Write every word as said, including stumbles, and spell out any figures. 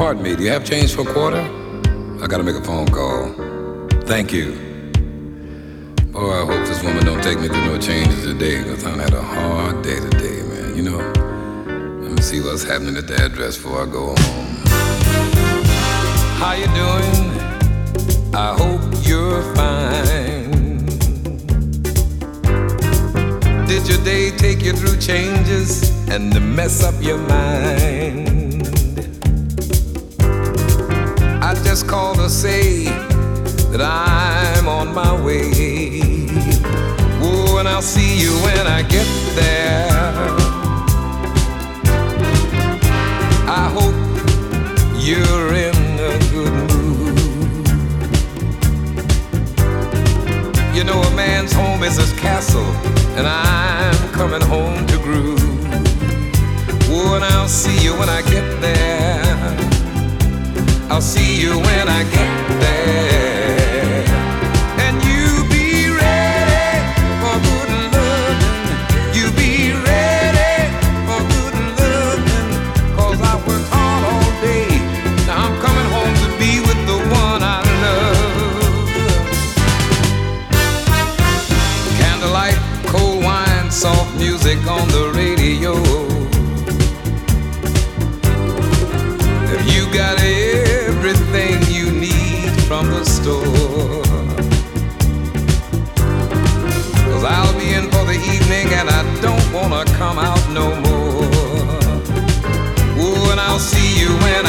Pardon me, do you have change for a quarter? I gotta make a phone call. Thank you. Boy, I hope this woman don't take me through no changes today, because I had a hard day today, man. You know, let me see what's happening at the address before I go home. How you doing? I hope you're fine. Did your day take you through changes and to mess up your mind? I just called to say that I'm on my way. Oh, and I'll see you when I get there. I hope you're in a good mood. You know, a man's home is his castle, and I'm coming home to groove. Oh, and I'll see you when I get there. I'll see you when I get there. And you be ready for good loving. You be ready for good loving. Cause I worked hard all day. Now I'm coming home to be with the one I love. Candlelight, cold wine, soft music on the radio. If you got everything you need from the store, cause I'll be in for the evening and I don't wanna come out no more. Oh, and I'll see you when